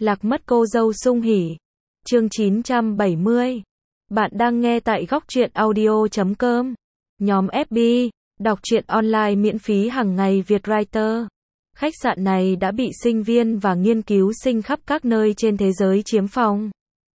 Lạc mất cô dâu sung hỉ. Chương 970. Bạn đang nghe tại góc truyện audio.com. Nhóm FB, đọc truyện online miễn phí hàng ngày Vietwriter. Khách sạn này đã bị sinh viên và nghiên cứu sinh khắp các nơi trên thế giới chiếm phòng.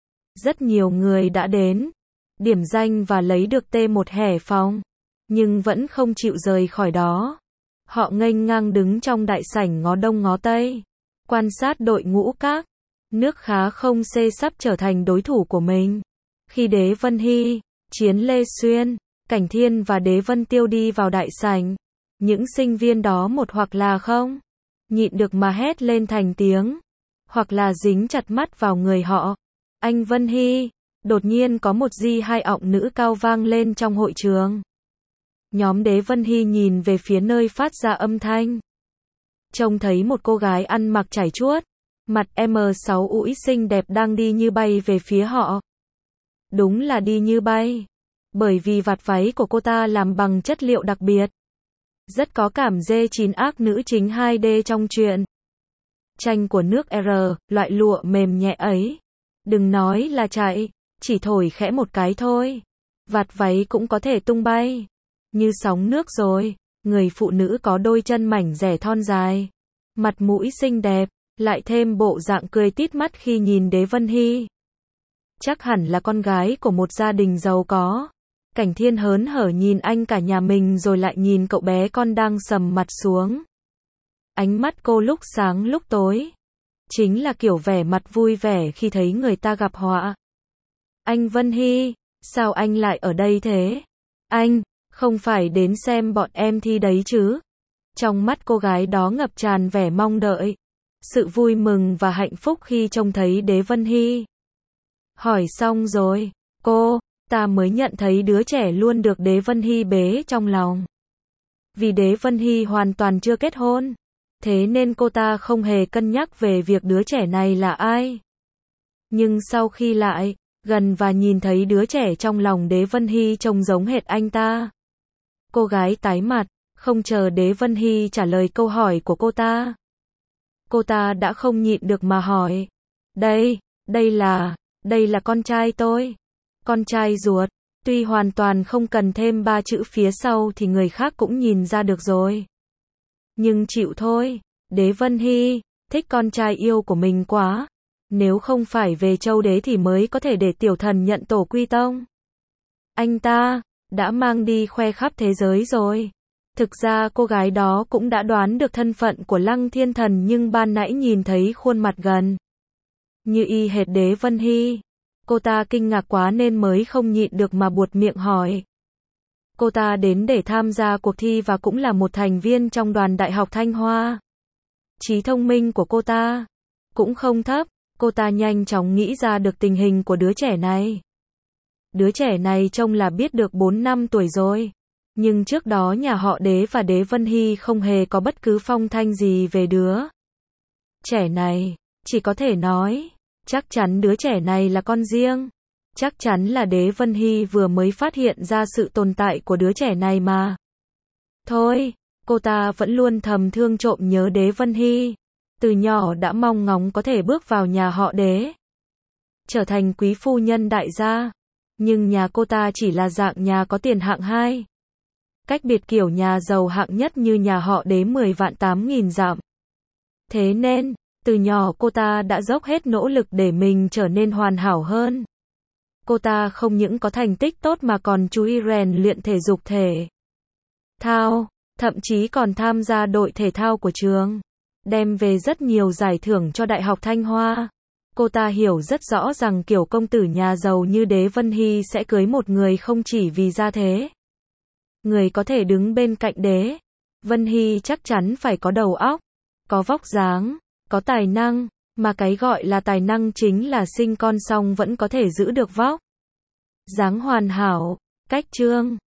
Rất nhiều người đã đến, điểm danh và lấy được T1 hẻ phòng, nhưng vẫn không chịu rời khỏi đó. Họ nghênh ngang đứng trong đại sảnh ngó đông ngó tây, quan sát đội ngũ các nước khá không xê sắp trở thành đối thủ của mình. Khi Đế Vân Hy, Chiến Lê Xuyên, Cảnh Thiên và Đế Vân Tiêu đi vào đại sảnh, những sinh viên đó một hoặc là không nhịn được mà hét lên thành tiếng, hoặc là dính chặt mắt vào người họ. Anh Vân Hy, đột nhiên có một hai ọng nữ cao vang lên trong hội trường. Nhóm Đế Vân Hy nhìn về phía nơi phát ra âm thanh. Trông thấy một cô gái ăn mặc trải chuốt, mặt M6 ũi xinh đẹp đang đi như bay về phía họ. Đúng là đi như bay, bởi vì vạt váy của cô ta làm bằng chất liệu đặc biệt. Rất có cảm D9 ác nữ chính 2D trong truyện tranh của nước R, loại lụa mềm nhẹ ấy. Đừng nói là chạy, chỉ thổi khẽ một cái thôi, vạt váy cũng có thể tung bay như sóng nước rồi. Người phụ nữ có đôi chân mảnh dẻ thon dài, mặt mũi xinh đẹp, lại thêm bộ dạng cười tít mắt khi nhìn Đế Vân Hy. Chắc hẳn là con gái của một gia đình giàu có. Cảnh Thiên hớn hở nhìn anh cả nhà mình rồi lại nhìn cậu bé con đang sầm mặt xuống. Ánh mắt cô lúc sáng lúc tối, chính là kiểu vẻ mặt vui vẻ khi thấy người ta gặp họa. Anh Vân Hy, sao anh lại ở đây thế? Anh, không phải đến xem bọn em thi đấy chứ? Trong mắt cô gái đó ngập tràn vẻ mong đợi, sự vui mừng và hạnh phúc khi trông thấy Đế Vân Hy. Hỏi xong rồi, ta mới nhận thấy đứa trẻ luôn được Đế Vân Hy bế trong lòng. Vì Đế Vân Hy hoàn toàn chưa kết hôn, thế nên cô ta không hề cân nhắc về việc đứa trẻ này là ai. Nhưng sau khi lại gần và nhìn thấy đứa trẻ trong lòng Đế Vân Hy trông giống hệt anh ta, cô gái tái mặt, không chờ Đế Vân Hy trả lời câu hỏi của cô ta. Cô ta đã không nhịn được mà hỏi. Đây là con trai tôi. Con trai ruột, tuy hoàn toàn không cần thêm 3 chữ phía sau thì người khác cũng nhìn ra được rồi. Nhưng chịu thôi, Đế Vân Hy thích con trai yêu của mình quá. Nếu không phải về Châu Đế thì mới có thể để tiểu thần nhận tổ quy tông. Anh ta đã mang đi khoe khắp thế giới rồi. Thực ra cô gái đó cũng đã đoán được thân phận của Lăng Thiên Thần, nhưng ban nãy nhìn thấy khuôn mặt gần như y hệt Đế Vân Hy, cô ta kinh ngạc quá nên mới không nhịn được mà buột miệng hỏi. Cô ta đến để tham gia cuộc thi và cũng là một thành viên trong đoàn Đại học Thanh Hoa. Trí thông minh của cô ta cũng không thấp, cô ta nhanh chóng nghĩ ra được tình hình của đứa trẻ này. Đứa trẻ này trông là biết được 4 năm tuổi rồi, nhưng trước đó nhà họ Đế và Đế Vân Hy không hề có bất cứ phong thanh gì về đứa trẻ này. Chỉ có thể nói, chắc chắn đứa trẻ này là con riêng. Chắc chắn là Đế Vân Hy vừa mới phát hiện ra sự tồn tại của đứa trẻ này mà. Thôi, cô ta vẫn luôn thầm thương trộm nhớ Đế Vân Hy. Từ nhỏ đã mong ngóng có thể bước vào nhà họ Đế, trở thành quý phu nhân đại gia. Nhưng nhà cô ta chỉ là dạng nhà có tiền hạng 2. Cách biệt kiểu nhà giàu hạng nhất như nhà họ Đế 10 vạn 8.000 dặm. Thế nên, từ nhỏ cô ta đã dốc hết nỗ lực để mình trở nên hoàn hảo hơn. Cô ta không những có thành tích tốt mà còn chú ý rèn luyện thể dục thể thao, thậm chí còn tham gia đội thể thao của trường, đem về rất nhiều giải thưởng cho Đại học Thanh Hoa. Cô ta hiểu rất rõ rằng kiểu công tử nhà giàu như Đế Vân Hy sẽ cưới một người không chỉ vì gia thế. Người có thể đứng bên cạnh Đế Vân Hy chắc chắn phải có đầu óc, có vóc dáng, có tài năng, mà cái gọi là tài năng chính là sinh con xong vẫn có thể giữ được vóc dáng hoàn hảo. Cách chương